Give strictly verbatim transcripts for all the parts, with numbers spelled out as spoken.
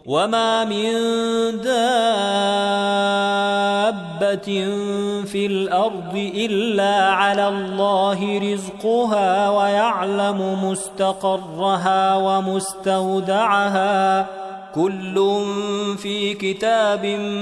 وما من دابة في الأرض إلا على الله رزقها ويعلم مستقرها ومستودعها كل في كتاب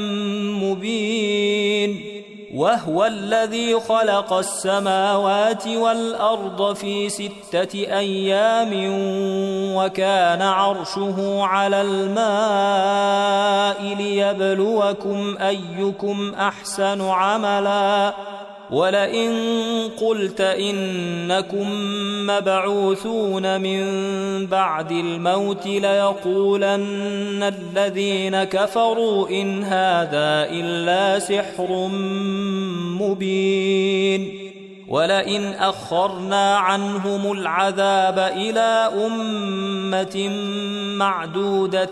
مبين وهو الذي خلق السماوات والأرض في ستة أيام وكان عرشه على الماء ليبلوكم أيكم أحسن عملا ولئن قلت إنكم مبعوثون من بعد الموت ليقولن الذين كفروا إن هذا إلا سحر مبين ولئن أخرنا عنهم العذاب إلى أمة معدودة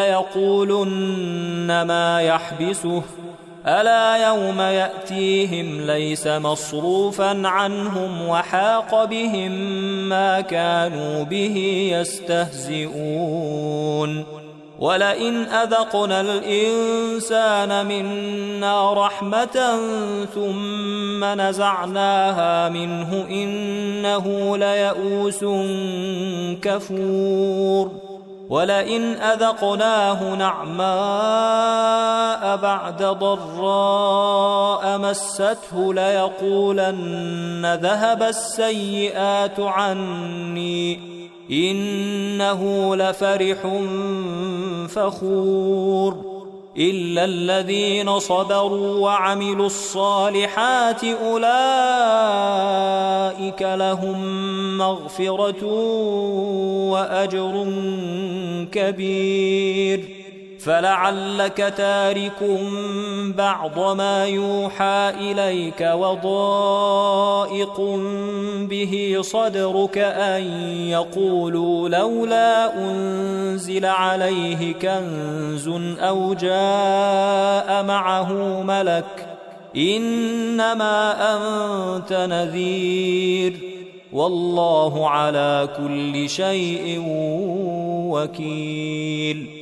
ليقولن ما يحبسه ألا يوم يأتيهم ليس مصروفا عنهم وحاق بهم ما كانوا به يستهزئون ولئن أذقنا الإنسان منا رحمة ثم نزعناها منه إنه ليئوس كفور ولئن أذقناه نعماء بعد ضراء مسته ليقولن ذهب السيئات عني إنه لفرح فخور إلا الذين صبروا وعملوا الصالحات أولئك لهم مغفرة وأجر كبير فلعلك تارك بعض ما يوحى إليك وضائق به صدرك أن يقولوا لولا أنزل عليه كنز أو جاء معه ملك إنما أنت نذير والله على كل شيء وكيل